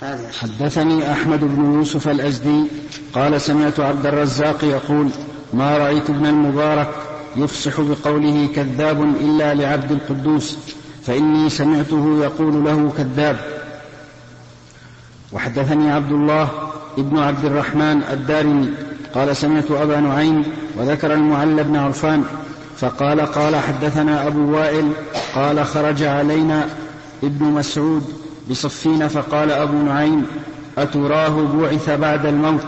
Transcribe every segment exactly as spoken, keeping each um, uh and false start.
حدثني أحمد بن يوسف الأزدي قال سمعت عبد الرزاق يقول ما رأيت ابن المبارك يفصح بقوله كذاب إلا لعبد القدوس فإني سمعته يقول له كذاب. وحدثني عبد الله ابن عبد الرحمن الدارمي قال سمعت أبا نعيم وذكر المعلى بن عرفان فقال قال حدثنا أبو وائل قال خرج علينا ابن مسعود بصفين فقال أبو نعيم أتراه بعث بعد الموت.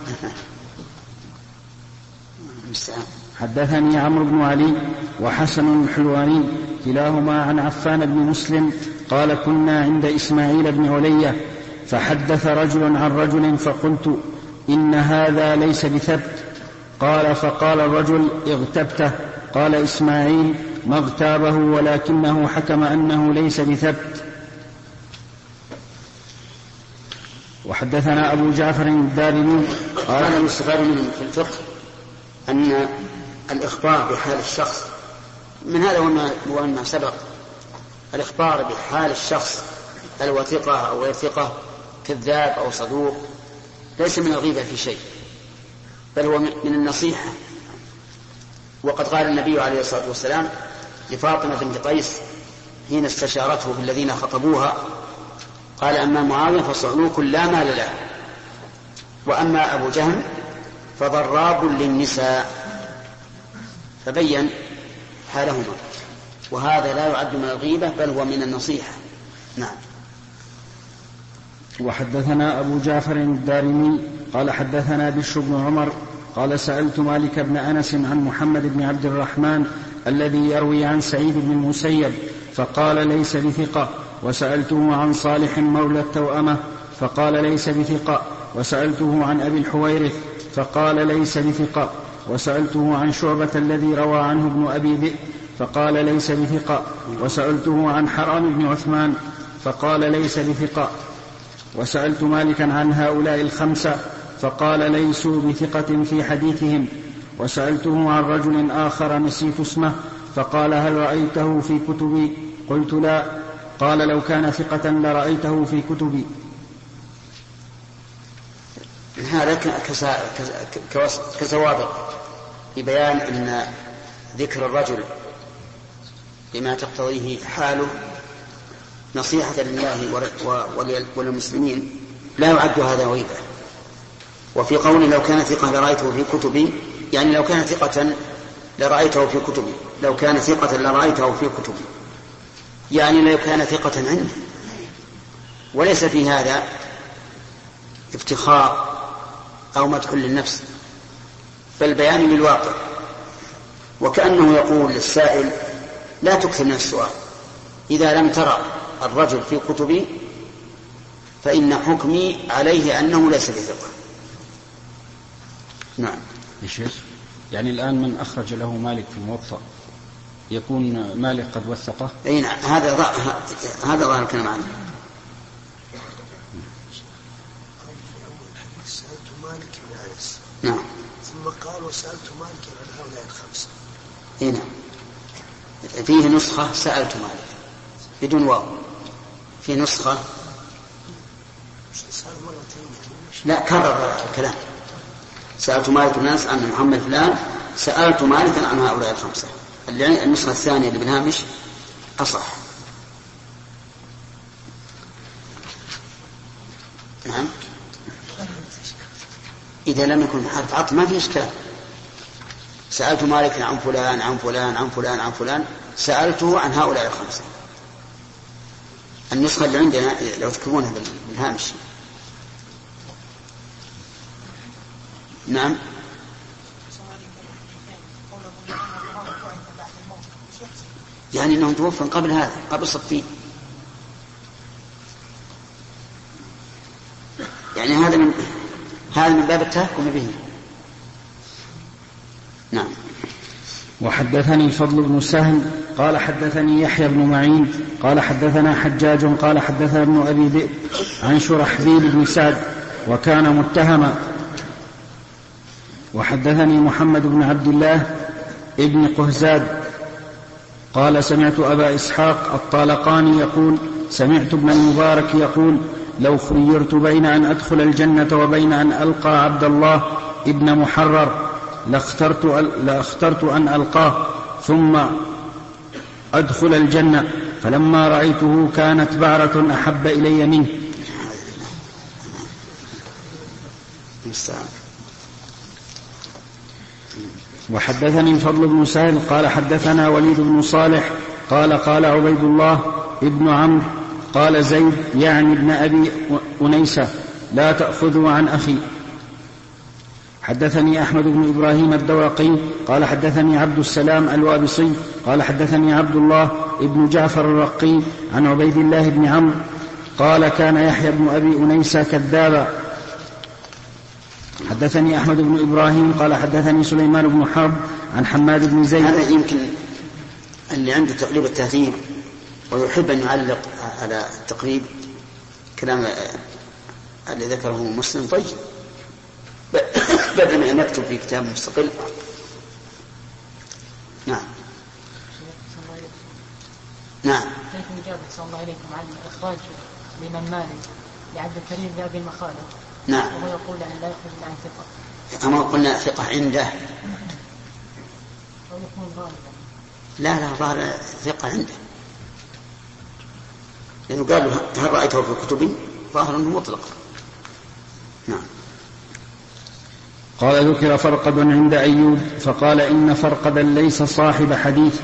حدثني عمرو بن علي وحسن الحلواني كلاهما عن عفان بن مسلم قال كنا عند إسماعيل بن علية فحدث رجل عن رجل فقلت إن هذا ليس بثبت قال فقال الرجل اغتبته قال إسماعيل ما اغتابه ولكنه حكم أنه ليس بثبت. وحدثنا أبو جعفر الدارمي قال المستفاد منه في الفقه أن الإخبار بحال الشخص من هذا وما سبق الإخبار بحال الشخص الوثقة أو غير ثقة كذاب أو صدوق ليس من الغيبة في شيء بل هو من النصيحة. وقد قال النبي عليه الصلاة والسلام لفاطمة بنت قيس حين استشارته بالذين خطبوها قال أما معاوية فصعلوك لا مال له وأما أبو جهل فضراب للنساء فبين حالهما وهذا لا يعد من الغيبة بل هو من النصيحة. نعم. وحدثنا أبو جعفر الدارمي قال حدثنا بشر بن عمر قال سألت مالك بن أنس عن محمد بن عبد الرحمن الذي يروي عن سعيد بن المسيب فقال ليس بثقة وسألته عن صالح مولى التوأمة فقال ليس بثقة وسألته عن أبي الحويرث فقال ليس بثقة وسألته عن شعبة الذي روى عنه ابن أبي ذئب فقال ليس بثقة وسألته عن حرام بن عثمان فقال ليس بثقة وسألت مالكا عن هؤلاء الخمسة فقال ليسوا بثقة في حديثهم وسألته عن رجل آخر نسيت اسمه فقال هل رأيته في كتبي قلت لا قال لو كان ثقة لرأيته في كتبي. هذا كسوابق في بيان أن ذكر الرجل بما تقتضيه حاله نصيحة لله وللمسلمين لا يعد هذا غيبة. وفي قول لو كان ثقة لرأيته في كتبي يعني لو كان ثقة لرأيته في كتبي لو كان ثقة لرأيته في كتبي يعني لو كان ثقة عنده وليس في هذا افتخار أو مدح للنفس بل بيان للواقع وكأنه يقول للسائل لا تكثر من السؤال إذا لم ترى الرجل في كتبي فإن حكمي عليه أنه ليس بثقة. نعم. يعني الآن من أخرج له مالك في الموطأ يكون مالك قد وثقه؟ أي نعم. هذا هذا ظاهر الكلام عنه. سألت مالك بن أنس. نعم. ثم قال وسألت مالك عن هؤلاء الخمسة. أي نعم. فيه نسخة سألت مالك بدون واو في نسخة لا كرر الكلام سألت مالك بن أنس عن محمد فلان سألت مالكا عن هؤلاء الخمسة. النسخة الثانية اللي بالهامش أصح. نعم. إذا لم يكن حرف عطف ما في إشكال. سألت مالكا عن فلان عن فلان عن فلان عن فلان سألته عن هؤلاء الخمسة. النسخة اللي عندنا لو تكتبونها بالهامش. نعم. يعني أنهم توفوا قبل هذا قبل صفين يعني هذا من هذا من باب التهكم به. نعم. وحدثني الفضل بن سهل قال حدثني يحيى بن معين قال حدثنا حجاج قال حدثنا ابن أبي ذئب عن شرحبيل بن سعد وكان متهما. وحدثني محمد بن عبد الله ابن قهزاد قال سمعت أبا إسحاق الطالقاني يقول سمعت ابن المبارك يقول لو خيرت بين أن أدخل الجنة وبين أن ألقى عبد الله ابن محرر لاخترت, لاخترت أن ألقاه ثم أدخل الجنة، فلما رأيته كانت بعرة أحب إلي منه. وحدثني الفضل بن سهل قال حدثنا وليد بن صالح قال قال عبيد الله ابن عمرو قال زيد يعني ابن أبي أنيسة لا تأخذوا عن أخي. حدثني أحمد بن إبراهيم الدورقي قال حدثني عبد السلام الوابصي قال حدثني عبد الله ابن جعفر الرقي عن عبيد الله بن عمرو قال كان يحيى بن أبي أنيسة كذابا. حدثني أحمد بن إبراهيم قال حدثني سليمان بن حرب عن حماد بن زيد. هذا يمكن اللي عنده تقريب التهذيب ويحب أن يعلق على التقريب كلام اللي ذكره مسلم طيب بدل أن نكتب في كتاب مستقل. نعم نعم. كيف إجابة صلى الله عليكم عن إخراج الإمام مالك لعبد الكريم بأبي المخالف؟ نعم. وهو يقول أن لا يخرج عن ثقة. أما قلنا ثقة عنده. أو يكون غالبا. لا لا ظاهر ثقة عنده. لأنه قال له هل رأيته في كتبي؟ ظاهر أنه مطلق. نعم. قال ذكر فرقد عند أيوب فقال إن فرقدا ليس صاحب حديث.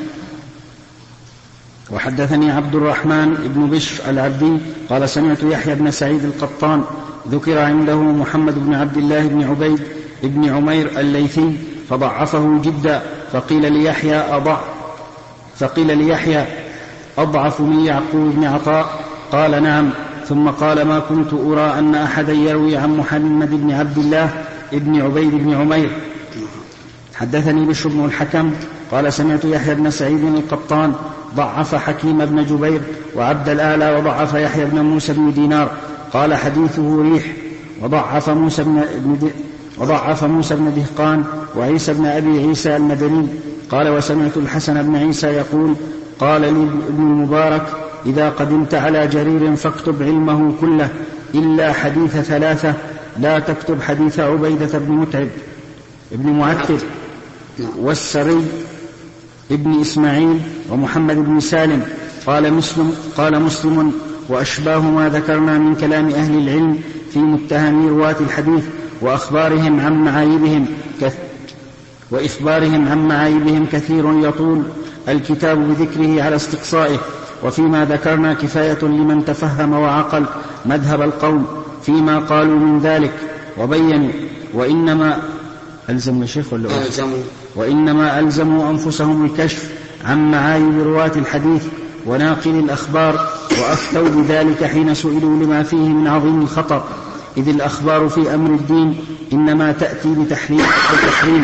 وحدثني عبد الرحمن بن بشر العبدي قال سمعت يحيى بن سعيد القطان ذكر عنده محمد بن عبد الله بن عبيد بن عمير الليثي فضعفه جدا فقيل ليحيى أضع فقيل ليحيى أضعف من يعقوب بن عطاء قال نعم ثم قال ما كنت أرى أن أحدا يروي عن محمد بن عبد الله ابن عبيد بن عمير. حدثني بشر بن الحكم قال سمعت يحيى بن سعيد القطان ضعف حكيم بن جبير وعبد الآلى وضعف يحيى بن موسى بن دينار قال حديثه ريح وضعف موسى بن وضعف موسى بن دهقان وعيسى بن أبي عيسى المدني قال وسمعت الحسن بن عيسى يقول قال لي ابن المبارك إذا قدمت على جرير فاكتب علمه كله إلا حديث ثلاثة لا تكتب حديث عبيدة بن متعب ابن معتب والسري ابن إسماعيل ومحمد بن سالم. قال مسلم, قال مسلم وأشباه ما ذكرنا من كلام أهل العلم في متهم رواة الحديث وأخبارهم عن معايبهم كث وإخبارهم عن معايبهم كثير يطول الكتاب بذكره على استقصائه. وفيما ذكرنا كفاية لمن تفهم وعقل مذهب القوم فيما قالوا من ذلك وبينوا وإنما ألزموا الشيخ ولا ألزموا وإنما ألزموا أنفسهم الكشف عن معايب رواة الحديث وناقل الأخبار وأفتوا بذلك حين سئلوا لما فيه من عظيم الخطر إذ الأخبار في أمر الدين إنما تأتي بتحريم أو تحريم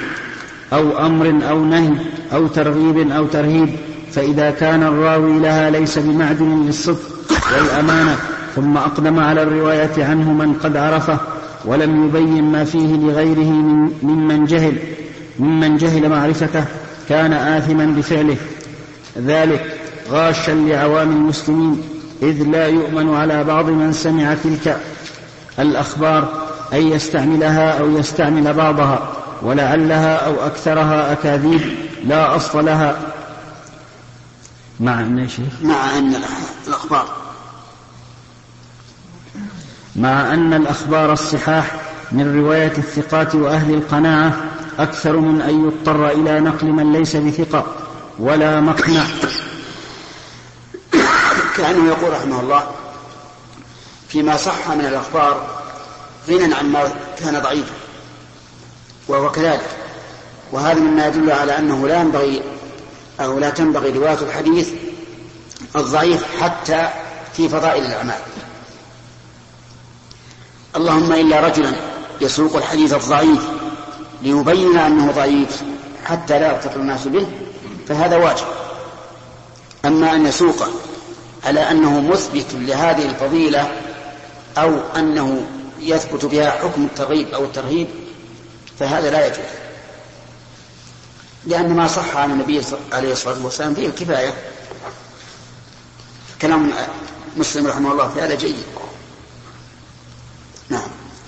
أو أمر أو نهي أو ترغيب أو ترهيب فإذا كان الراوي لها ليس بمعدن للصدق والأمانة ثم أقدم على الرواية عنه من قد عرفه ولم يبين ما فيه لغيره من ممن جهل ممن جهل معرفته كان آثما بفعله ذلك غاشا لعوام المسلمين إذ لا يؤمن على بعض من سمع تلك الأخبار أن يستعملها أو يستعمل بعضها ولعلها أو أكثرها أكاذيب لا أصل لها مع أن مع أن الأخبار مع أن الأخبار الصحاح من رواية الثقات وأهل القناعة أكثر من أن يضطر إلى نقل من ليس بثقة ولا مقنع. كأنه يقول رحمه الله فيما صح من الأخبار غنى عن ما كان ضعيفا وهو كذلك وهذا مما يدل على أنه لا ينبغي أو لا تنبغي رواية الحديث الضعيف حتى في فضائل الأعمال اللهم إلا رجلا يسوق الحديث الضعيف ليبين أنه ضعيف حتى لا يغتر الناس به فهذا واجب. أما أن يسوق على أنه مثبت لهذه الفضيلة أو أنه يثبت بها حكم الترغيب أو الترهيب فهذا لا يجوز لأن ما صح عن النبي عليه الصلاة والسلام فيه الكفاية. كلام مسلم رحمه الله في هذا جيد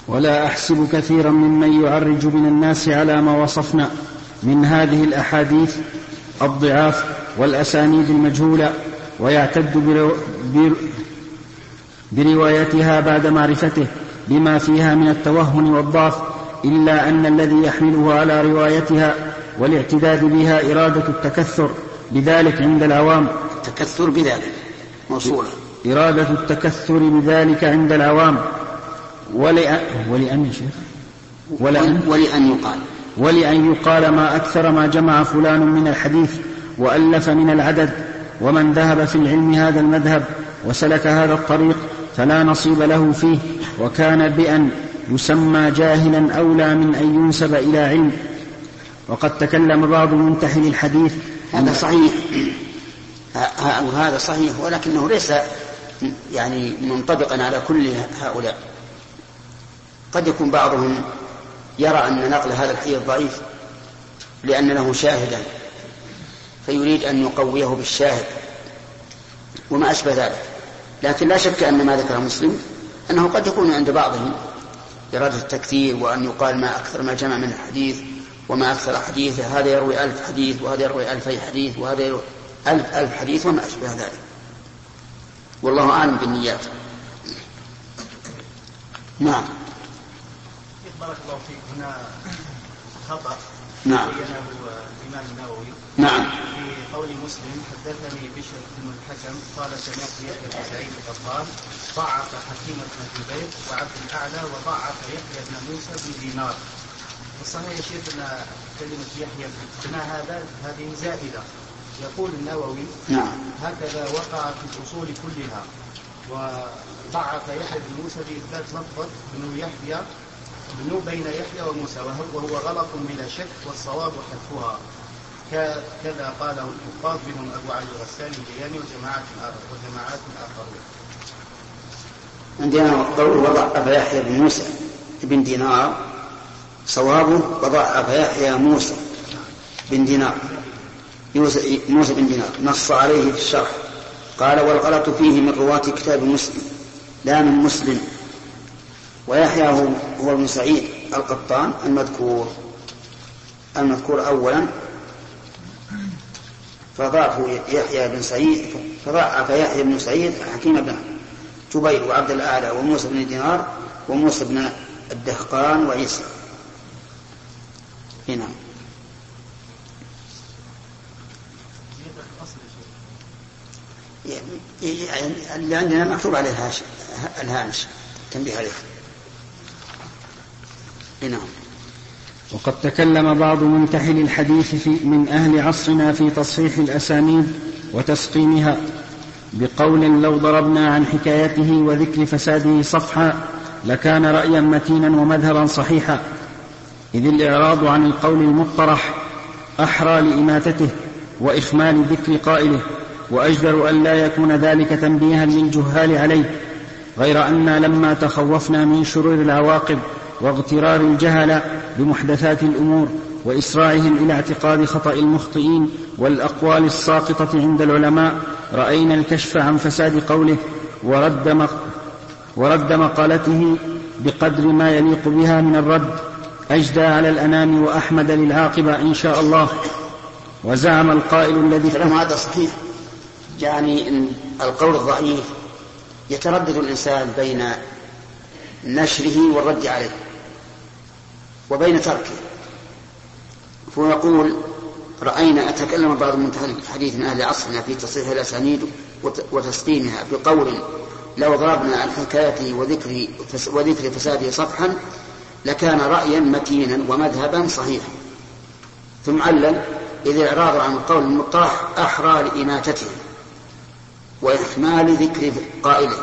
ولا أحسب كثيرا ممن يعرج من الناس على ما وصفنا من هذه الأحاديث الضعاف والأسانيد المجهولة ويعتد برو... بر... بروايتها بعد معرفته بما فيها من التوهن والضعف، إلا أن الذي يحمله على روايتها والاعتداد بها إرادة التكثر بذلك عند العوام. التكثر بذلك موصولة. إرادة التكثر بذلك عند العوام ولأن, ولأن, ولأن, ولأن يقال ولأن يقال ما أكثر ما جمع فلان من الحديث وألف من العدد، ومن ذهب في العلم هذا المذهب وسلك هذا الطريق فلا نصيب له فيه، وكان بأن يسمى جاهلا أولى من أن ينسب إلى علم. وقد تكلم بعض منتحل الحديث. هذا صحيح، هذا صحيح، ولكنه ليس يعني منطبقا على كل هؤلاء. قد يكون بعضهم يرى أن نقل هذا الحديث ضعيف لأن له شاهدا فيريد أن يقويه بالشاهد وما أشبه ذلك، لكن لا شك أن ما ذكر مسلم أنه قد يكون عند بعضهم إرادة التكثير، وأن يقال ما أكثر ما جمع من الحديث وما أكثر حديثه، هذا يروي ألف حديث وهذا يروي ألفي حديث وهذا يروي ألف ألف حديث وما أشبه ذلك، والله أعلم بالنيات. نعم. بارك الله فيك. هنا خطأ نعم بينه الإمام النووي. نعم. في قول مسلم حدثني بشر بن الحكم قال سمعت يحيى بن سعيد قال ضعف حكيم بن جبير وعبد الأعلى وضعف يحيى بن موسى بن دينار. والصحيح يا شيخ أن كلمة يحيى بن هذا هذه زائدة. يقول النووي نعم هكذا وقع في الأصول كلها، وضعف يحيى بن موسى بإثبات لفظة بن يحيى بن بين يحيى وموسى، وهو غلط بلا شك، والصواب حذفها، كذا قاله الحفاظ منهم أبو علي الغساني الجياني وجماعات وجماعات آخرون. عندنا قول وضعف يحيى بن موسى بن دينار، صوابه وضعف يحيى موسى بن دينار موسى بن دينار، نص عليه في الشرح قال والغلط فيه من رواة كتاب مسلم لا من مسلم، ويحيى هو ابن سعيد القطان المذكور المذكور أولا، فضعف يحيى بن سعيد فضعف يحيى بن سعيد حكيم بن جبير وعبد الأعلى وموسى بن دينار وموسى بن الدهقان وعيسى. هنا يعني اللي عندنا مكتوب عليه الهامش تنبيه عليه. نعم. وقد تكلم بعض منتحل الحديث في من أهل عصرنا في تصحيح الأسانيد وتسقيمها بقول لو ضربنا عن حكايته وذكر فساده صفحا لكان رأيا متينا ومذهبا صحيحا، إذ الإعراض عن القول المطرح أحرى لإماتته وإخمال ذكر قائله، وأجدر أن لا يكون ذلك تنبيها للجهال عليه، غير أننا لما تخوفنا من شرور العواقب واغترار الجهل بمحدثات الأمور وإسراعهم إلى اعتقاد خطأ المخطئين والأقوال الساقطة عند العلماء، رأينا الكشف عن فساد قوله ورد, مق... ورد مقالته بقدر ما يليق بها من الرد، أجدى على الأنام وأحمد للعاقبة إن شاء الله. وزعم القائل الذي كلام هذا صحيح، يعني القول الضعيف يتردد الإنسان بين نشره والرد عليه وبين تركه، فنقول رأينا أتكلم بعض منتهى الحديث من أهل عصرنا في تصحيح الأسانيد وتسقيمها بقول لو ضربنا عن حكايته وذكر, وذكر فساده صفحا لكان رأيا متينا ومذهبا صحيحا، ثم علل إذ الإعراض عن القول المطرح أحرى لإماتته وإحمال ذكر قائله،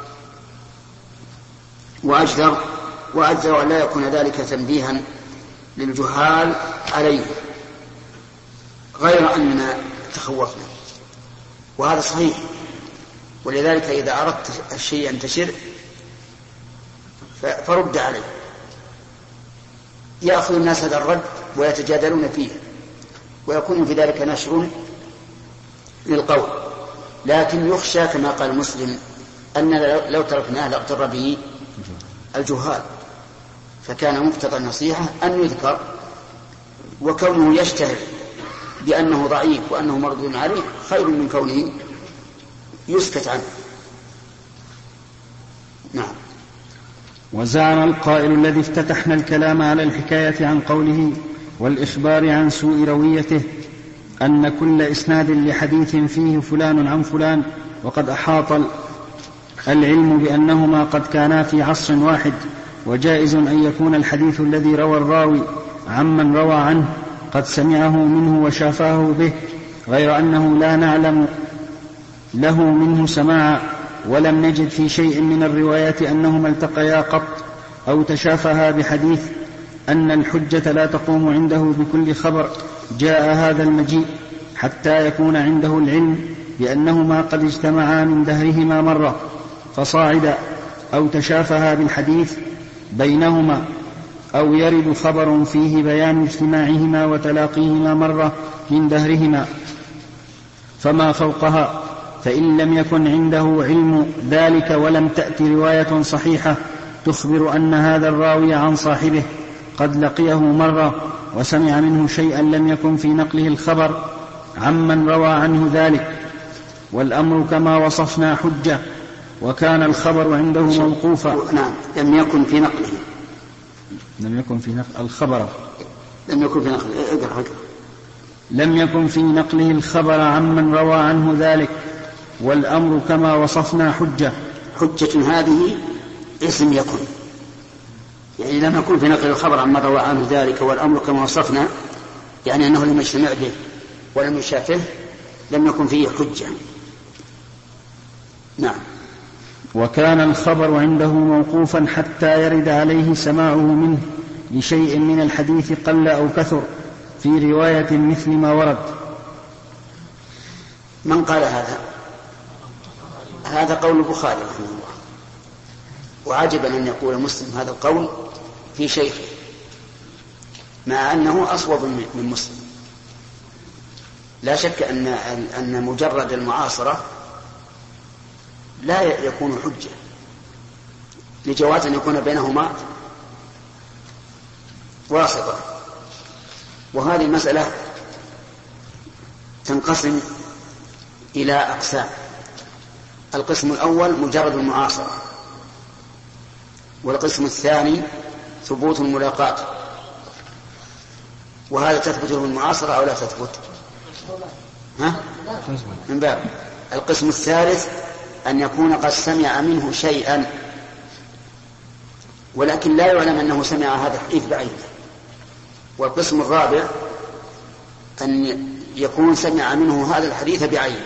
وأجدر وأجدر أن لا يكون ذلك تنبيها للجهال عليه، غير أننا تخوفنا، وهذا صحيح. ولذلك إذا أردت الشيء ينتشر فرد عليه، يأخذ الناس هذا الرد ويتجادلون فيه ويكون في ذلك نشر للقول، لكن يخشى كما قال مسلم أن لو تركناه لاغتر به الجهال فكان مقتضى النصيحة أن يذكر، وكونه يشتهر بأنه ضعيف وأنه مردود عليه خير من كونه يسكت عنه. نعم. وزعم القائل الذي افتتحنا الكلام على الحكاية عن قوله والإخبار عن سوء رويته أن كل إسناد لحديث فيه فلان عن فلان، وقد أحاط العلم بأنهما قد كانا في عصر واحد، وجائز أن يكون الحديث الذي روى الراوي عمن روى عنه قد سمعه منه وشافاه به، غير أنه لا نعلم له منه سماعا، ولم نجد في شيء من الروايات أنهما التقيا قط أو تشافها بحديث. أن الحجة لا تقوم عنده بكل خبر جاء هذا المجيء حتى يكون عنده العلم بأنهما قد اجتمعا من دهرهما مرة فصاعدا، أو تشافها بالحديث بينهما، أو يرد خبر فيه بيان اجتماعهما وتلاقيهما مرة من دهرهما فما فوقها. فإن لم يكن عنده علم ذلك ولم تأت رواية صحيحة تخبر أن هذا الراوي عن صاحبه قد لقيه مرة وسمع منه شيئا لم يكن في نقله الخبر عمن روى عنه ذلك، والأمر كما وصفنا حجة، وكان الخبر عنده موقوفا. نعم. لم يكن في نقله لم يكن في نقل الخبر لم يكن في نقله لم يكن في نقله الخبر عمن روى عنه ذلك، والأمر كما وصفنا حجة. حجة هذه اسم يكن، يعني لم يكن في نقل الخبر عمن روى عنه ذلك، والأمر كما وصفنا يعني أنه لم يجتمع به ولم يشافه، لم يكن فيه حجة. نعم. وكان الخبر عنده موقوفا حتى يرد عليه سماعه منه لشيء من الحديث قل أو كثر في رواية مثل ما ورد. من قال هذا؟ هذا قول البخاري رحمه الله، وعجبا أن يقول مسلم هذا القول في شيخه، مع أنه أصوب من مسلم. لا شك أن أن مجرد المعاصرة لا يكون حجة، لجواز أن يكون بينهما واسطة. وهذه المسألة تنقسم إلى أقسام. القسم الأول مجرد المعاصرة، والقسم الثاني ثبوت الملاقات، وهذا تثبت له المعاصرة أو لا تثبت؟ ها؟ من باب. القسم الثالث أن يكون قد سمع منه شيئا ولكن لا يعلم أنه سمع هذا الحديث بعينه. والقسم الرابع أن يكون سمع منه هذا الحديث بعينه.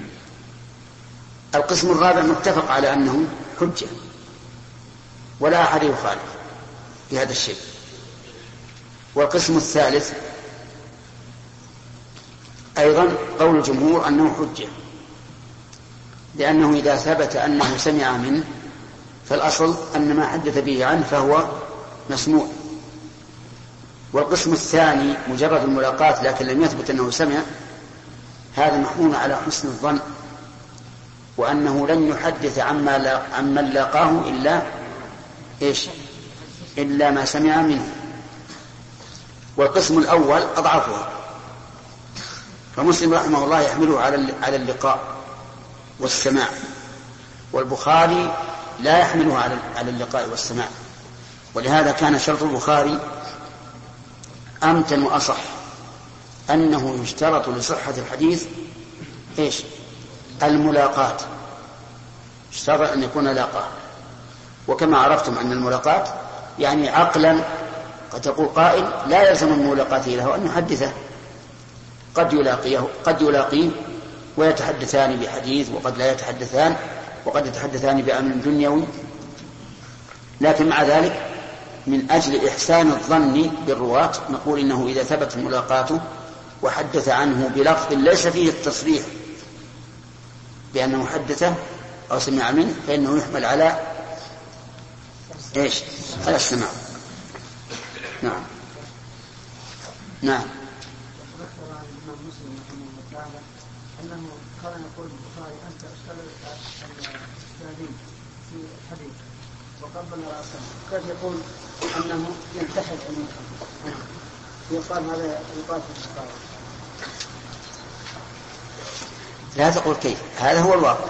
القسم الرابع متفق على أنه حجة ولا أحد يخالف في هذا الشيء. والقسم الثالث أيضا قول الجمهور أنه حجة، لأنه إذا ثبت أنه سمع منه فالأصل أن ما حدث به عنه فهو مسموع. والقسم الثاني مجرد الملاقات لكن لم يثبت أنه سمع، هذا محمول على حسن الظن، وأنه لن يحدث عما لا عمن لاقاه إلا إيش؟ إلا ما سمع منه. والقسم الأول أضعفها، فمسلم رحمه الله يحمله على اللقاء والسماع، والبخاري لا يحمله على اللقاء والسماع. ولهذا كان شرط البخاري أمتن وأصح أنه يشترط لصحة الحديث إيش؟ الملاقات، اشترط أن يكون لاقاه. وكما عرفتم أن الملاقات يعني عقلا قد تقول قائل لا يلزم الملاقاة له أن يحدثه، قد يلاقيه قد يلاقيه ويتحدثان بحديث، وقد لا يتحدثان، وقد يتحدثان بأمر دنيوي. لكن مع ذلك من أجل إحسان الظن بالرواة نقول إنه إذا ثبت ملاقاته وحدث عنه بلفظ ليس فيه التصريح بأنه حدثه أو سمع منه فإنه يحمل على إيش؟ على السماع. نعم. نعم. أنه كان يقول البخاري أنت اشتغلت الإسنادين في الحديث، وقبل رأسه كيف يقول أنه ينتحل أمينه يقال هذا يقال في البخاري؟ لا تقول كيف، هذا هو الواقع.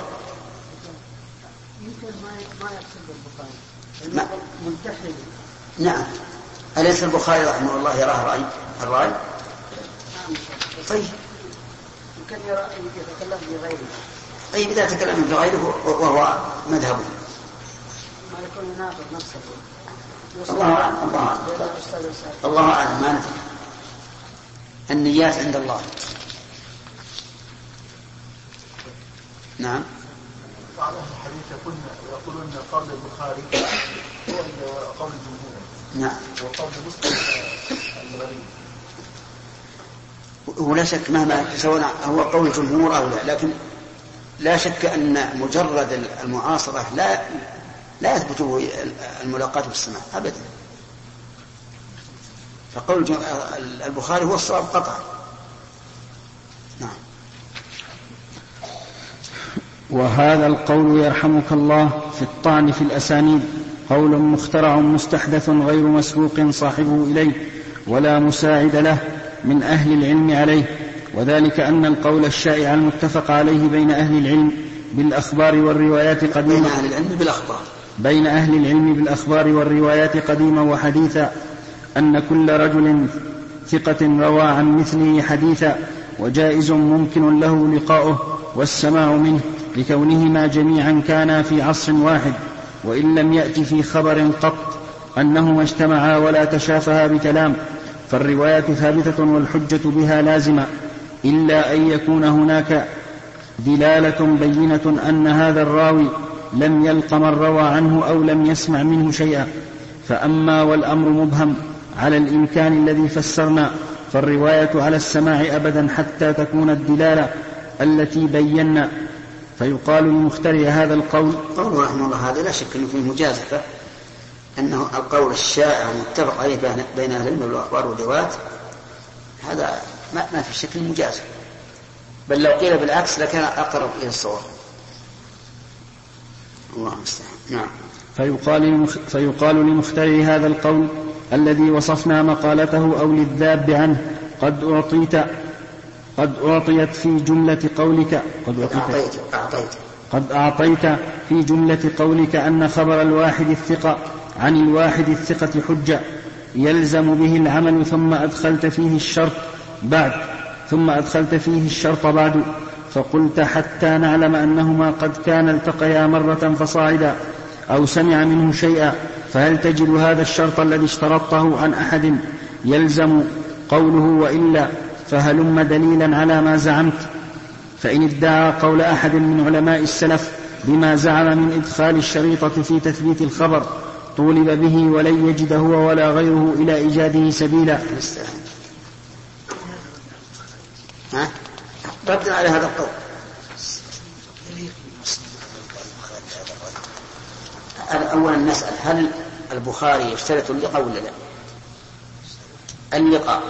يمكن ما ما يقصد البخاري منتحل. نعم، أليس البخاري رحمه الله يراه رأي الرأي؟ طيب يمكن يرى يتكلم بغيره. طيب إذا تكلم بغيره وهو مذهبه ما يكون يناقض نفسه. الله أعلم. الله أعلم. الله أعلم. ما ندري. النيات عند الله. نعم. بعض أهل الحديث يقولون يقولون قول البخاري هو قول الجمهور. نعم. وقول مسلم الغريب. ولا شك مهما سواء هو قول الجمهور أو لا، لكن لا شك أن مجرد المعاصرة لا لا يثبت الملاقاة بالسماع أبدا. فقول البخاري هو الصواب قطعا. نعم. وهذا القول يرحمك الله في الطعن في الأسانيد قول مخترع مستحدث غير مسبوق صاحبه إليه ولا مساعد له من أهل العلم عليه، وذلك أن القول الشائع المتفق عليه بين أهل العلم بالأخبار والروايات قديما بين أهل العلم بالأخبار بين أهل العلم بالأخبار والروايات قديما وحديثا أن كل رجل ثقة روى عن مثله حديثا وجائز ممكن له لقاؤه والسماع منه لكونهما جميعا كانا في عصر واحد، وإن لم يأت في خبر قط أنهما اجتمعا ولا تشافها بكلام، فالرواية ثابتة والحجة بها لازمة، إلا أن يكون هناك دلالة بينة أن هذا الراوي لم يلق من روى عنه أو لم يسمع منه شيئا. فأما والأمر مبهم على الإمكان الذي فسرنا، فالرواية على السماع أبدا حتى تكون الدلالة التي بينا. فيقال لمخترع هذا القول قول رحمه الله هذا لا شك أنه فيه مجازفة، أنه القول الشائع المتفق عليه بين أهل العلم بالأخبار والروايات هذا ما, ما في شكل مجازفة، بل لو قيل بالعكس لكان أقرب إلى الصواب. الله المستعان. نعم. فيقال, لمخ... فيقال لمخترع هذا القول الذي وصفنا مقالته أو للذاب عنه قد أعطيت قد أعطيت في جملة قولك قد أعطيت, أعطيت. قد أعطيت في جملة قولك أن خبر الواحد الثقة عن الواحد الثقة حجة يلزم به العمل، ثم أدخلت فيه الشرط بعد ثم أدخلت فيه الشرط بعد فقلت حتى نعلم أنهما قد كان التقيا مرة فصاعدا أو سمع منه شيئا، فهل تجد هذا الشرط الذي اشترطته عن أحد يلزم قوله وإلا فهلم دليلا على ما زعمت؟ فإن ادعى قول أحد من علماء السلف بما زعم من إدخال الشريطة في تثبيت الخبر طولب به ولن يجد هو ولا غيره إلى إيجاده سبيلا. ها؟ رد على هذا القول. أولا نسأل هل البخاري يشترط اللقاء ولا لا؟ اللقاء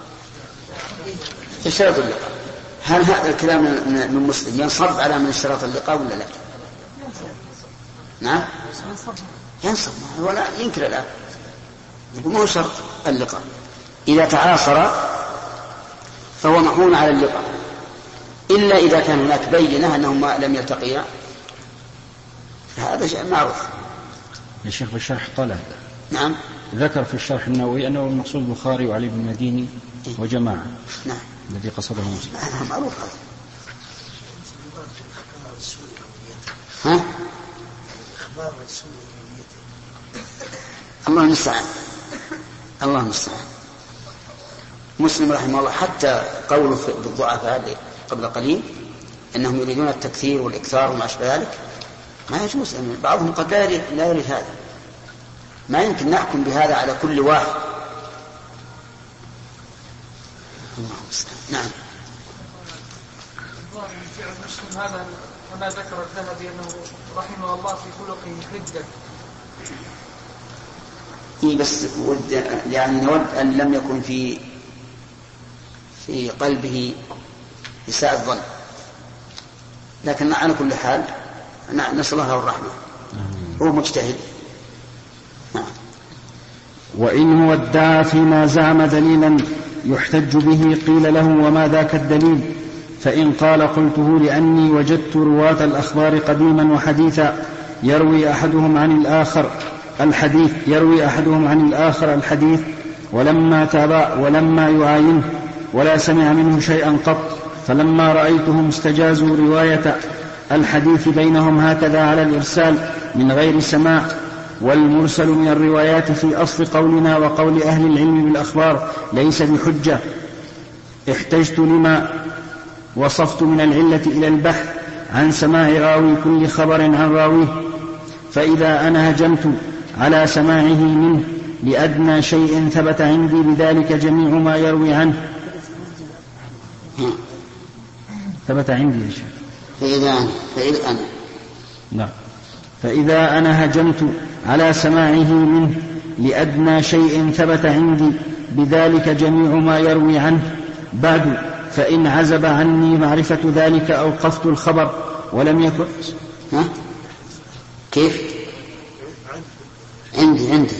يشترط اللقاء. هل هذا الكلام من مسلم ينصب على من اشترط اللقاء ولا لا؟ نعم ينصب، ولا ينكر الآن يقول ما هو شرط اللقاء. إذا تعاصر فهو محمول على اللقاء، إلا إذا كان هناك بينة أنهما لم يلتقيا، هذا شيء معروف. يا شيخ بالشرح طلع نعم ذكر في الشرح النووي أنه المقصود البخاري وعلي بن المديني وجماعة نعم الذي قصده مسلم. هذا معروف هذا. ها؟ الله المستعان. الله المستعان. مسلم رحمه الله حتى قوله بالضعفاء قبل قليل أنهم يريدون التكثير والإكثار وما أشبه ذلك ما يجوز، أن بعضهم قد لا يريد, لا يريد هذا. ما يمكن نحكم بهذا على كل واحد. الله المستعان. نعم. مسلم هذا كما ذكر الذهبي أنه رحمه الله في خلقه حدة. إيه بس ود يعني نود أن لم يكن في في قلبه إساءة الظن، لكن على كل حال نسأل الله الرحمة. هو مجتهد وإن هو ادعى فيما زعم دليلا يحتج به قيل له وما ذاك الدليل؟ فإن قال قلته لأني وجدت رواة الأخبار قديما وحديثا يروي أحدهم عن الآخر الحديث يروي أحدهم عن الآخر الحديث ولما تابع ولما يعاينه ولا سمع منه شيئا قط، فلما رأيتهم استجازوا رواية الحديث بينهم هكذا على الإرسال من غير سماع، والمرسل من الروايات في أصل قولنا وقول أهل العلم بالأخبار ليس بحجة. احتجت لما وصفت من العلة إلى البحث عن سماع راوي كل خبر عن راويه، فإذا أنا هجمت على سماعه منه لأدنى شيء ثبت عندي بذلك جميع ما يروي عنه ثبت عندي يا شيخ فإذا أنا فإذا أنا لا فإذا أنا هجمت على سماعه منه لأدنى شيء ثبت عندي بذلك جميع ما يروي عنه بعد، فإن عزب عني معرفة ذلك أوقفت الخبر ولم يكن. ها؟ كيف؟ عندي عندي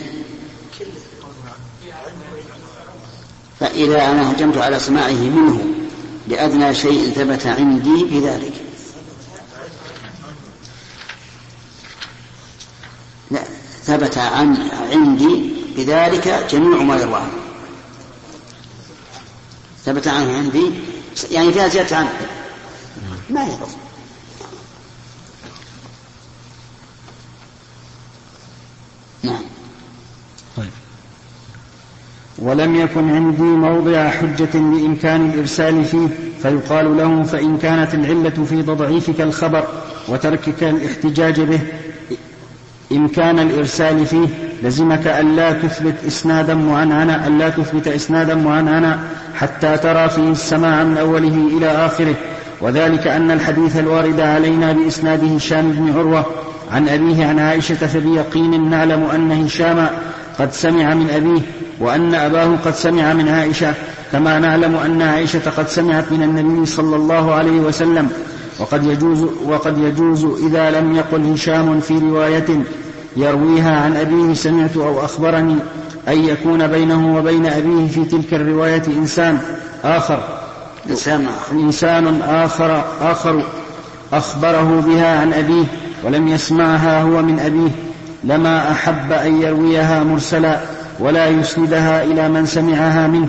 فإذا أنا هجمت على سماعه منه لأدنى شيء ثبت عندي بذلك. لا، ثبت عن عندي بذلك جميع ما يروى عنه. ثبت عنه عندي يعني فيها زيادة عنه ما يضر. نعم. طيب. ولم يكن عندي موضع حجة لإمكان الإرسال فيه، فيقال له فإن كانت العلة في تضعيفك الخبر وتركك الاحتجاج به إمكان الإرسال فيه لزمك ألا تثبت إسنادا معنعنا ألا تثبت إسنادا معنعنا حتى ترى فيه السماع من أوله إلى آخره، وذلك أن الحديث الوارد علينا بإسناد هشام بن عروة عن أبيه عن عائشة فبيقين نعلم أن هشام قد سمع من أبيه وأن أباه قد سمع من عائشة، كما نعلم أن عائشة قد سمعت من النبي صلى الله عليه وسلم. وقد يجوز, وقد يجوز إذا لم يقل هشام في رواية يرويها عن أبيه سمعت أو أخبرني أن يكون بينه وبين أبيه في تلك الرواية إنسان آخر إنسان آخر, آخر أخبره بها عن أبيه ولم يسمعها هو من أبيه، لما أحب أن يرويها مرسلا ولا يسندها إلى من سمعها منه.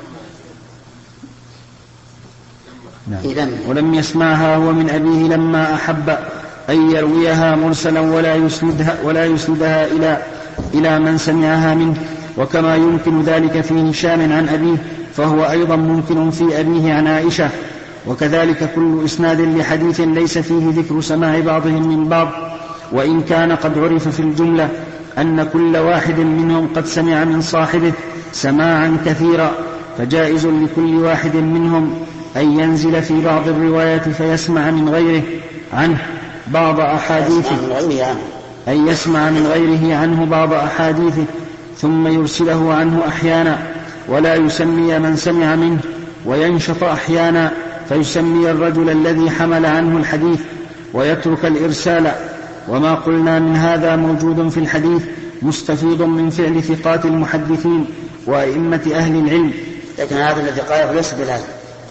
ولم يسمعها هو من أبيه لما أحب أن يرويها مرسلا ولا يسندها, ولا يسندها إلى, إلى من سمعها منه. وكما يمكن ذلك في هشام عن أبيه فهو أيضا ممكن في أبيه عن عائشة. وكذلك كل إسناد لحديث ليس فيه ذكر سماع بعضهم من بعض، وإن كان قد عرف في الجملة أن كل واحد منهم قد سمع من صاحبه سماعا كثيرا، فجائز لكل واحد منهم أن ينزل في بعض الروايات فيسمع من غيره عنه بعض أحاديثه أن يسمع من غيره عنه بعض أحاديثه ثم يرسله عنه أحيانا ولا يسمي من سمع منه، وينشط أحيانا فيسمي الرجل الذي حمل عنه الحديث ويترك الإرسال. وما قلنا من هذا موجود في الحديث مستفيض من فعل ثقات المحدثين وأئمة أهل العلم. لكن هذا الذي قاله ليس بلازم،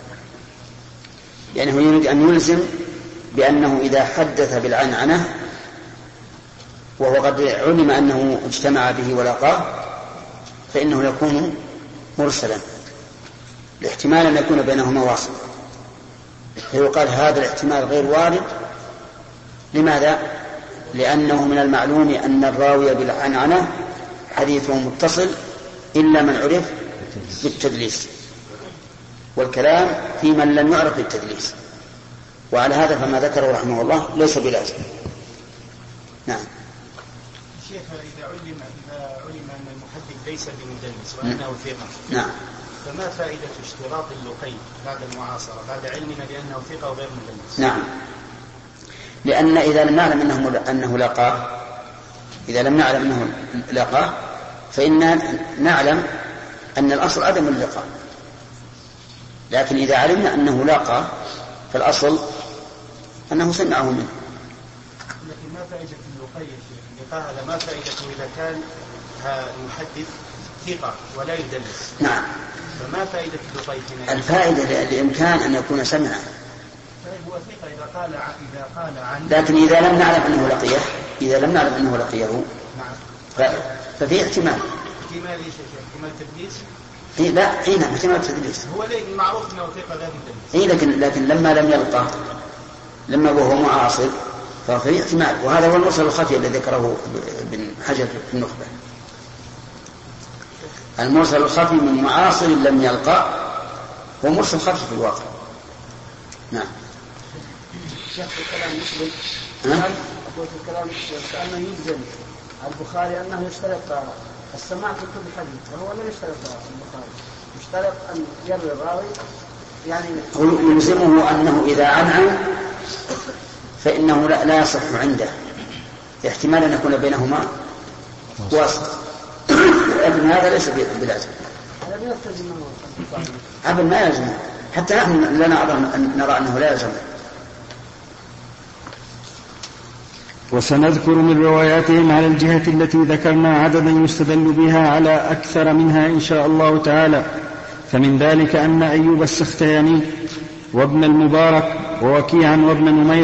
يعني هو يريد أن يلزم بأنه إذا حدث بالعنعنة وهو قد علم أنه اجتمع به ولاقاه فإنه يكون مرسلا لاحتمال أن يكون بينهما واصل، فيقال هذا الاحتمال غير وارد. لماذا؟ لأنه من المعلوم أن الراوي بالعنعنة حديثه متصل إلا من عرف بالتدليس، والكلام في من لم يعرف بالتدليس، وعلى هذا فما ذكره رحمه الله ليس بلازم. نعم. شيخ إذا علم إذا علم أن المحدث ليس بمدلس وأنه ثقة، نعم، فما فائدة اشتراط اللقي بعد المعاصرة بعد علمنا بأنه ثقة وغير مدلس؟ نعم، لأن إذا لم نعلم أنه أنه لاقاه إذا لم نعلم أنه لاقاه فإننا نعلم أن الأصل عدم اللقاء، لكن إذا علمنا أنه لاقاه فالأصل أنه سمعه منه. لكن ما فائدة اللقي يا شيخ؟ اللقاء هذا ما فائدته إذا كان المحدث ثقة ولا يدلس. نعم. فما فائدة اللقيط هنا؟ الفائدة الإمكان أن يكون سمعا. طيب هو ثقة إذا قال إذا قال عن. لكن إذا لم نعلم أنه لقيه إذا لم نعلم أنه لقيه نعم. ف... ففي احتمال. احتمال إيش؟ احتمال تدليس؟ إيه لا إيه نعم احتمال تدليس. هو ليه معروف أنه ثقة لا يدلس. إيه لكن لكن لما لم يلقى لما وهو معاصر ففي احتمال، وهذا هو المرسل الخفي الذي ذكره ابن حجر في النخبة. المرسل الخفي من معاصر لم يلقى هو مرسل خفي في الواقع. نعم. شيخ الكلام مسلم نعم. أقول في الكلام كأنه يلزم البخاري أنه يشترط السماع في كل حديث، وهو لم يشترط البخاري، يشترط أن يروي الراوي يعني يلزمه أنه إذا عنعن فإنه لا, لا يصح عنده، احتمال أن يكون بينهما واسط، لكن هذا ليس بلازم. أبدا ما يلزم، حتى نحن لنا أن نرى أنه لا يلزم. وسنذكر من رواياتهم على الجهة التي ذكرنا عددا يستدل بها على أكثر منها إن شاء الله تعالى. فمن ذلك أن أيوب السختياني وابن المبارك ووكيعا وابن نمير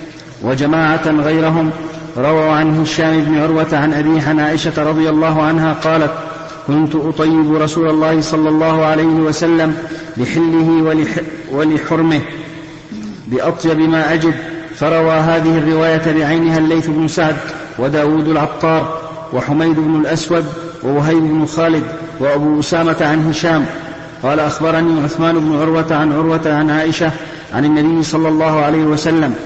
وجماعة غيرهم رووا عن هشام بن عروة عن أبيه عن عائشة رضي الله عنها قالت: كنت أطيب رسول الله صلى الله عليه وسلم لحله ولح ولحرمه بأطيب ما أجد. فروى هذه الرواية بعينها الليث بن سعد وداود العطار وحميد بن الأسود ووهيب بن خالد وأبو أسامة عن هشام قال: أخبرني عثمان بن عروة عن عروة عن عائشة عن النبي صلى الله عليه وسلم.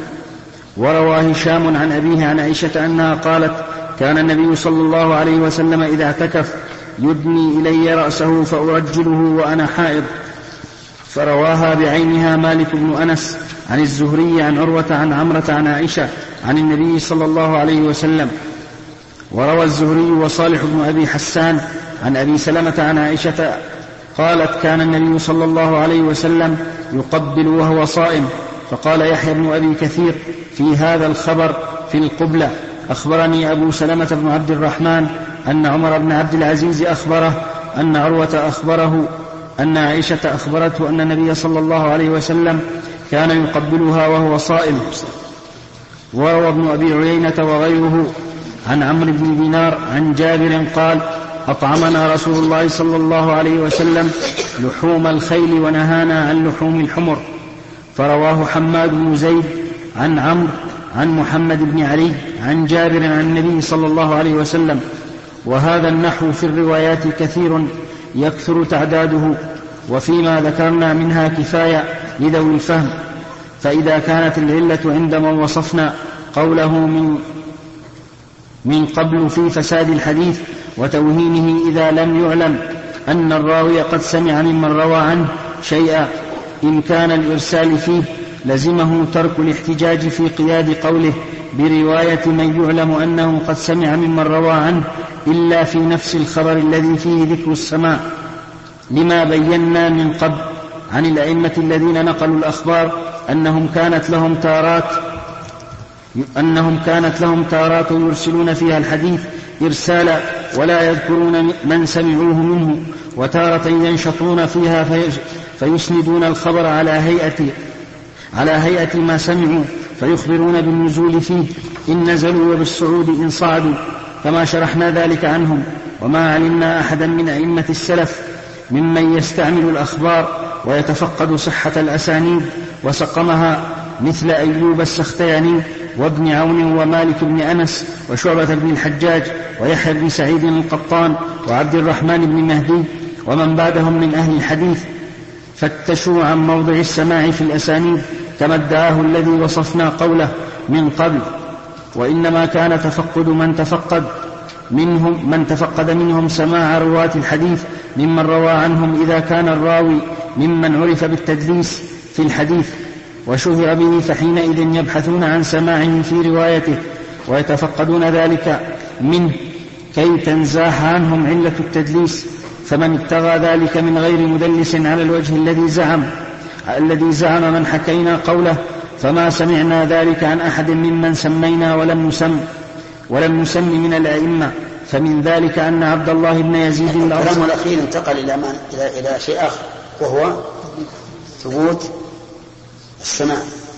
وروى هشام عن أبيه عن عائشة أنها قالت: كان النبي صلى الله عليه وسلم إذا اعتكف يدني إلي رأسه فأرجله وأنا حائض. فرواها بعينها مالك بن أنس عن الزهري عن عروة عن عمرة عن عائشة عن النبي صلى الله عليه وسلم. وروى الزهري وصالح بن أبي حسان عن أبي سلمة عن عائشة قالت: كان النبي صلى الله عليه وسلم يقبل وهو صائم. فقال يحيى بن أبي كثير في هذا الخبر في القبلة: أخبرني أبو سلمة بن عبد الرحمن أن عمر بن عبد العزيز أخبره أن عروة أخبره أن عائشة أخبرته أن النبي صلى الله عليه وسلم كان يقبلها وهو صائم. وروى ابن أبي عيينة وغيره عن عمرو بن دينار عن جابر قال: أطعمنا رسول الله صلى الله عليه وسلم لحوم الخيل ونهانا عن لحوم الحمر. فرواه حماد بن زيد عن عمرو عن محمد بن علي عن جابر عن النبي صلى الله عليه وسلم. وهذا النحو في الروايات كثير يكثر تعداده، وفيما ذكرنا منها كفاية لذوي الفهم. فإذا كانت العلة عندما وصفنا قوله من, من قبل في فساد الحديث وتوهينه إذا لم يعلم أن الراوي قد سمع ممن روى عنه شيئا إن كان الإرسال فيه، لزمه ترك الاحتجاج في قياد قوله برواية من يعلم أنه قد سمع ممن روى عنه إلا في نفس الخبر الذي فيه ذكر السماع، لما بينا من قبل عن الأئمة الذين نقلوا الأخبار أنهم كانت لهم تارات أنهم كانت لهم تارات يرسلون فيها الحديث إرسالا ولا يذكرون من سمعوه منه، وتارة ينشطون فيها فيسندون الخبر على هيئة على هيئة ما سمعوا فيخبرون بالنزول فيه إن نزلوا وبالصعود إن صعدوا، كما شرحنا ذلك عنهم. وما علمنا أحدا من أئمة السلف ممن يستعمل الأخبار ويتفقد صحة الأسانيد وسقمها مثل أيوب السختياني وابن عون ومالك بن أنس وشعبة بن الحجاج ويحيى بن سعيد القطان وعبد الرحمن بن مهدي ومن بعدهم من أهل الحديث. فتشوا عن موضع السماع في الأسانيد كما ادعاه الذي وصفنا قوله من قبل، وإنما كان تفقد من تفقد منهم من تفقد منهم سماع رواة الحديث ممن روى عنهم إذا كان الراوي ممن عرف بالتدليس في الحديث وشهر به، فحينئذ يبحثون عن سماعه في روايته ويتفقدون ذلك منه كي تنزاح عنهم علة التدليس. فمن ابتغى ذلك من غير مدلس على الوجه الذي زعم الذي زعم من حكينا قوله فما سمعنا ذلك عن أحد ممن سمينا ولم نسم ولم نسم من الأئمة، فمن ذلك أن عبد الله بن يزيد الكلام الأنصاري الأخير انتقل إلى, من إلى, إلى شيء آخر وهو ثبوت السماع.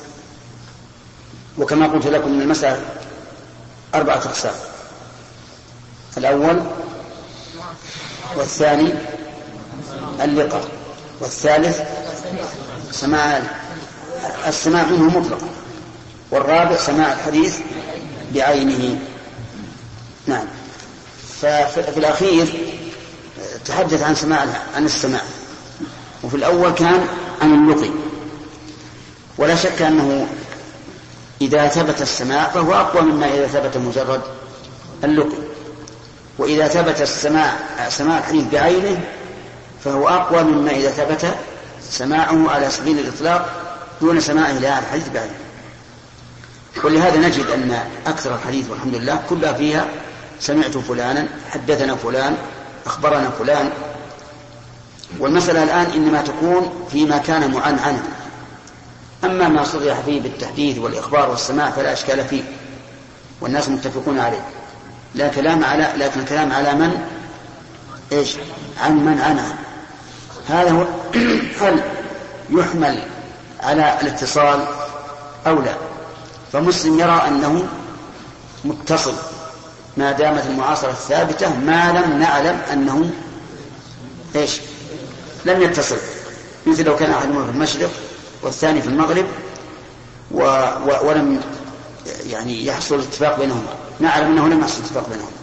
وكما قلت لكم من المسألة أربعة أقسام: الأول والثاني اللقاء، والثالث سماع السماع منه مطلقا، والرابع سماع الحديث بعينه. نعم. ففي الأخير تحدث عن سماع عن السماع، وفي الأول كان عن اللقي. ولا شك أنه إذا ثبت السماع فهو أقوى مما إذا ثبت مجرد اللقي، وإذا ثبت السماع سماع الحديث بعينه فهو أقوى مما إذا ثبت سماعه على سبيل الإطلاق دون سماعه للحديث بعينه. ولهذا نجد أن أكثر الحديث والحمد لله كلها فيها سمعت فلانا، حدثنا فلان، أخبرنا فلان. والمسألة الآن إنما تكون فيما كان معنعنا، أما ما صرح فيه بالتحديث والإخبار والسماع فلا أشكال فيه والناس متفقون عليه. لا كلام على لكن الكلام على من إيش عن من عنه. هذا هو هل يحمل على الاتصال أو لا؟ فمسلم يرى أنه متصل ما دامت المعاصرة ثابتة، ما لم نعلم أنه إيش لم يتصل، مثل لو كان أحدهما في المشرق والثاني في المغرب و... و... ولم يعني يحصل اتفاق بينهما، نعلم أنه لم يحصل اتفاق بينهما.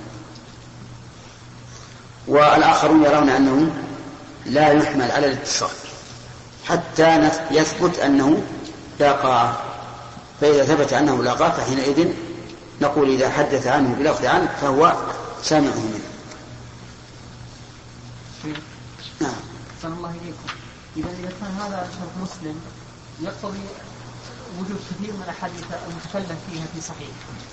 والآخرون يرون أنه لا يحمل على الاتصال حتى يثبت أنه لاقاه، فإذا ثبت أنه لاقاه فحينئذ نقول إذا حدث عنه بلفظ عنه فهو سامعه منه. نعم. صلى الله إليكم. إذا إذا كان هذا شرط مسلم يقتضي وجود كثير من الأحاديث المتكلم فيها في صحيح.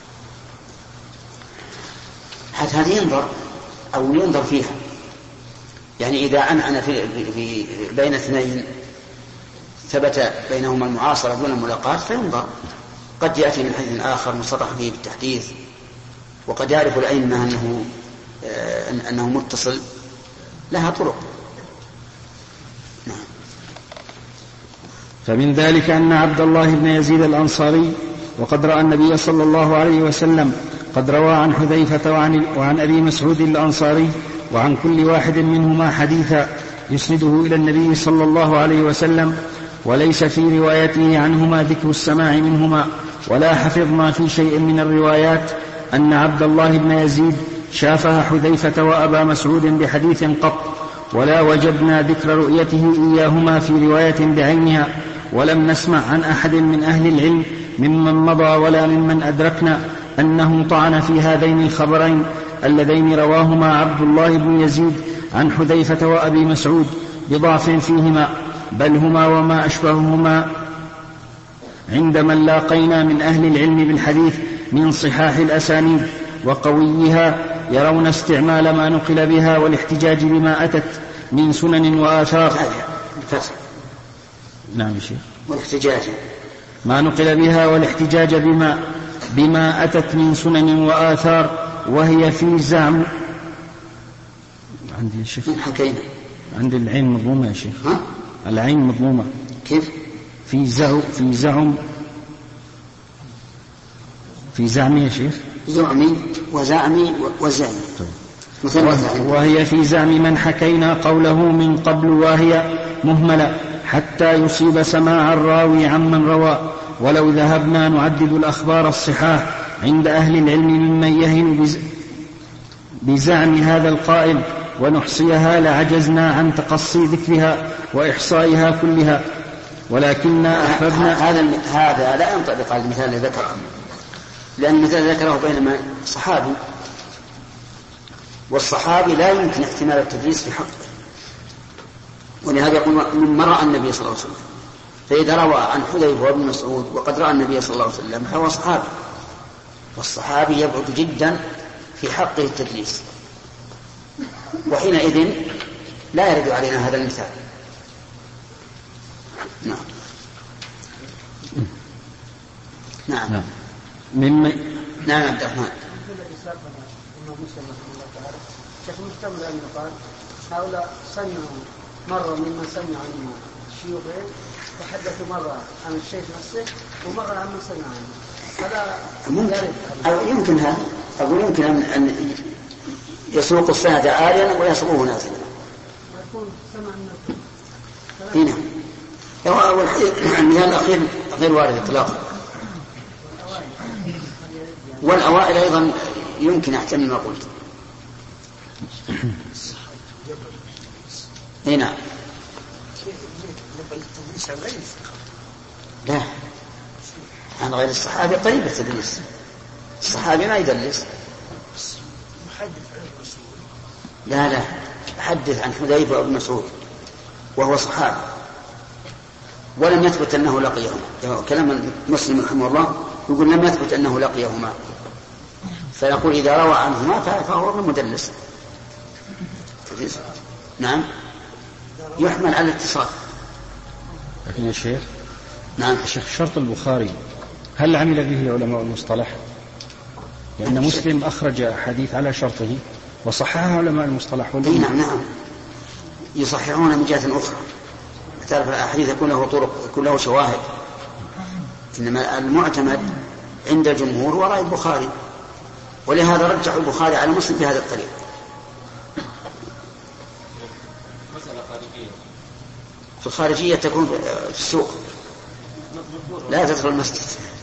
حتى هذه ينظر أو ينظر فيها، يعني إذا عنعن في, في بين اثنين ثبت بينهما المعاصرة دون الملاقاة فينظر. قد يأتي من حديث آخر مصرح فيه بالتحديث، وقد يعرف الأئمة أنه, آه أنه متصل، لها طرق. نعم. فمن ذلك أن عبد الله بن يزيد الأنصاري وقد رأى النبي صلى الله عليه وسلم قد روى عن حذيفة وعن, وعن أبي مسعود الأنصاري وعن كل واحد منهما حديثا يسنده إلى النبي صلى الله عليه وسلم، وليس في روايته عنهما ذكر السماع منهما، ولا حفظنا في شيء من الروايات أن عبد الله بن يزيد شافه حذيفة وأبا مسعود بحديث قط، ولا وجدنا ذكر رؤيته إياهما في رواية بعينها، ولم نسمع عن أحد من أهل العلم ممن مضى ولا ممن أدركنا أنه طعن في هذين الخبرين اللذين رواهما عبد الله بن يزيد عن حذيفة وأبي مسعود بضعف فيهما، بل هما وما أشبههما عند من لاقينا من أهل العلم بالحديث من صحاح الأسانيد وقويها يرون استعمال ما نقل بها والاحتجاج بما أتت من سنن وآثار. نعم شيخ. والاحتجاج ما نقل بها والاحتجاج بما بما أتت من سنن وآثار، وهي في زعم عندي يا شيخ حكينا عند العين مضمومة يا شيخ. ها؟ العين مضمومة. كيف؟ في زعم في زعم في زعم يا شيخ. زعمي وزعمي وزعمي. وهي في زعم من حكينا قوله من قبل، وهي مهملة حتى يصيب سماع الراوي عمن روى. ولو ذهبنا نعدد الأخبار الصحاح عند أهل العلم ممن يهن بزعم هذا القائل ونحصيها لعجزنا عن تقصي ذكرها وإحصائها كلها، ولكننا أحببنا. هذا هذا لا ينطبق على المثال الذي ذكره، لأن المثال ذكره بينما صحابي، والصحابي لا يمكن احتمال التدليس في حقه، ولهذا يقول من رأى النبي صلى الله عليه وسلم. فإذا روى عن حذيفة وابن مسعود وقد رأى النبي صلى الله عليه وسلم فهو صحابي، والصحابي يبعد جدا في حقه التدليس، وحينئذ لا يرد علينا هذا المثال. نعم. نعم. نعم. مما نعم عبد الرحمن. شيخ محتمل أن يقال هؤلاء سمعوا مرة ممن سمعوا من شيوخهم تحدثوا مرة عن الشيخ نفسه ومرة عن من سمع عنه. هذا ممكن, يمكن هذا أقول يمكن أن يسوق السند عاليا ويسوقه نازلا. يكون سمع النفس. هنا هو المثال الأخير غير وارد إطلاقا. والأوائل أيضا يمكن أحتمل ما قلت. هنا لا عن غير الصحابي قريب التدليس. الصحابي ما يدلس. لا لا حدث عن حذيفة بن مسعود وهو صحابي ولم يثبت أنه لقيهما. كلام مسلم رحمه الله يقول لم يثبت أنه لقيهما، فيقول إذا روى عنهما فهو مدلس. نعم يحمل على الاتصال. لكن يا شيخ نعم الشيخ شرط البخاري هل عمل به علماء المصطلح؟ لأن مسلم أخرج حديث على شرطه وصححه علماء المصطلح. نعم نعم يصححون من جهة أخرى. تعرف الحديث يكون له طرق يكون له شواهد، إنما المعتمد عند الجمهور وراء البخاري، ولهذا رجح البخاري على مسلم بهذا الطريق. في الخارجية تكون في السوق لا تدخل المسجد.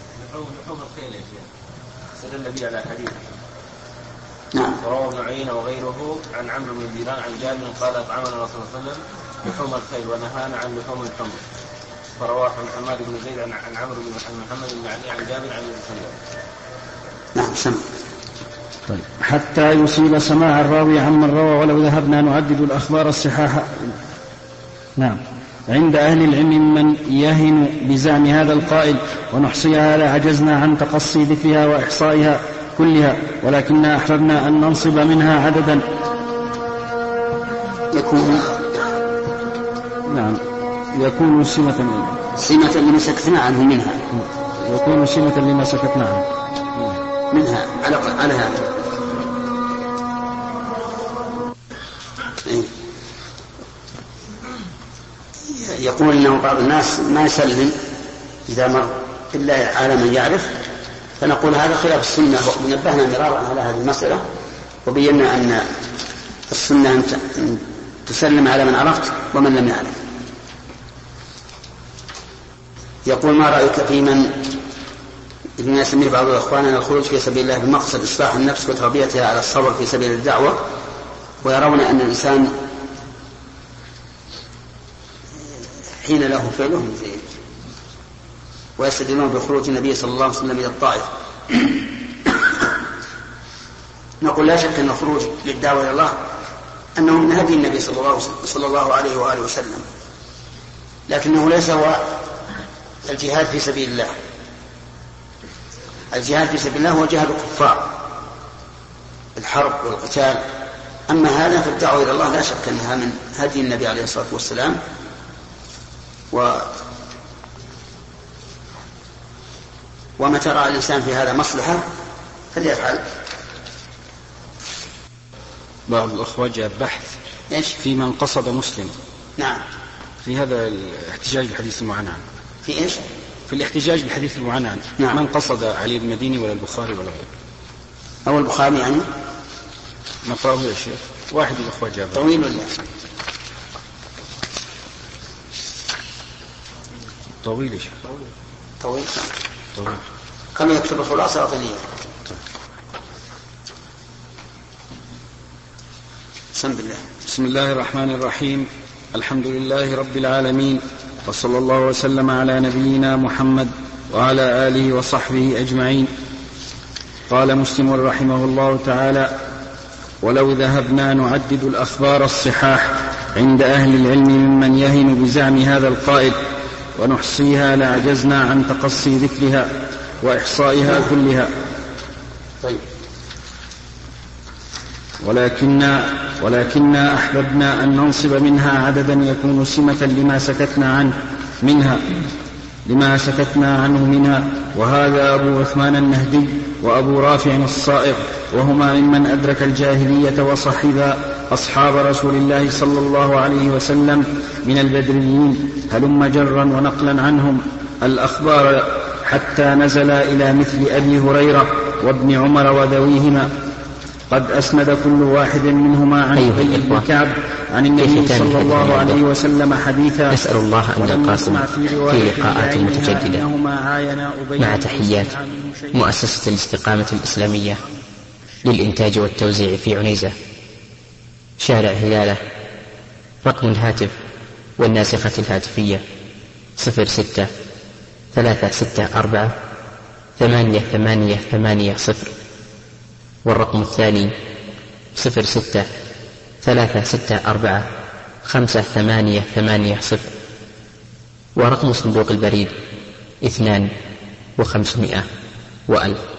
استدل به على حديث نعم رواه ابن عيينة وغيره عن عمرو بن دينار عن جابر قال أطعمنا الرسول صلى الله عليه وسلم لحوم الخيل ونهانا عن لحوم الحمر. فرواه عن حماد بن زيد عن عمرو بن محمد بن علي عن جابر عن الرسول. نعم سمع. طيب حتى يصيب سماع الراوي عمن روى ولو ذهبنا نعدد الأخبار الصحاح. نعم عند أهل العلم من يهن بزعم هذا القائل ونحصيها لعجزنا عن تقصي ذكرها وإحصائها كلها، ولكننا أحببنا أن ننصب منها عددا يكون نعم يكون سمة سمة لما سكتنا عنه منها يكون سمة لما سكتنا عنه منها على على هذا. يقول إنه بعض الناس ما يسلم إذا مر إلا على من يعرف، فنقول هذا خلاف السنة. ونبهنا مرارا على هذه المسألة وبينا أن السنة أن تسلم على من عرفت ومن لم يعرف. يقول ما رأيك في من ابن يسميه بعض الأخوان الخروج في سبيل الله بمقصد إصلاح النفس وتربيتها على الصبر في سبيل الدعوة، ويرون أن الإنسان حين له فعله زين، ويستدلون بخروج النبي صلى الله عليه وسلم إلى الطائف. نقول لا شك أن الخروج للدعوة إلى الله أنه من هدي النبي صلى الله عليه وآله وسلم، لكنه ليس هو الجهاد في سبيل الله. الجهاد في سبيل الله هو جهاد الكفار، الحرب والقتال. أما هذا في الدعوة إلى الله لا شك أنها من هدي النبي عليه الصلاة والسلام، و ومتى رأى الإنسان في هذا مصلحة فليفعل. بعض الأخوة جاء بحث في من قصد مسلم. نعم في هذا الاحتجاج بالحديث المعنى. في إيش؟ في الاحتجاج بالحديث المعنى. نعم. من قصد علي بن المديني ولا البخاري ولا غيره. أو البخاري يعني نقرأه يا شيخ. واحد من الأخوة جاء طويل ولا طويل يا شيخ. طويل طويل. كما يكتب الخلاصة أطنية. بسم الله. بسم الله الرحمن الرحيم. الحمد لله رب العالمين، وصلى الله وسلم على نبينا محمد وعلى آله وصحبه أجمعين. قال مسلم رحمه الله تعالى: ولو ذهبنا نعدد الأخبار الصحاح عند أهل العلم ممن يهن بزعم هذا القائل ونحصيها لعجزنا عن تقصي ذكرها وإحصائها كلها، طيب. ولكننا, ولكننا أحببنا أن ننصب منها عددا يكون سمة لما سكتنا عنه منها لما سكتنا عنه منها وهذا أبو عثمان النهدي وأبو رافع الصائغ، وهما ممن أدرك الجاهلية وصحبا أصحاب رسول الله صلى الله عليه وسلم من البدريين، هلم جرا ونقلا عنهم الأخبار حتى نزل إلى مثل أبي هريرة وابن عمر وذويهما. قد أسند كل واحد منهما عن أبي بن كعب عن النبي صلى الله عليه وسلم حديثا. نسأل الله أن نلقاكم في لقاءات متجددة، مع تحيات مؤسسة الاستقامة الإسلامية للإنتاج والتوزيع في عنيزة، شارع هلالة. رقم الهاتف والناسخة الهاتفية صفر ستة ثلاثة ستة أربعة ثمانية ثمانية ثمانية صفر، والرقم الثاني صفر ستة ثلاثة ستة أربعة خمسة ثمانية ثمانية صفر، ورقم صندوق البريد اثنان وخمسمائة وألف.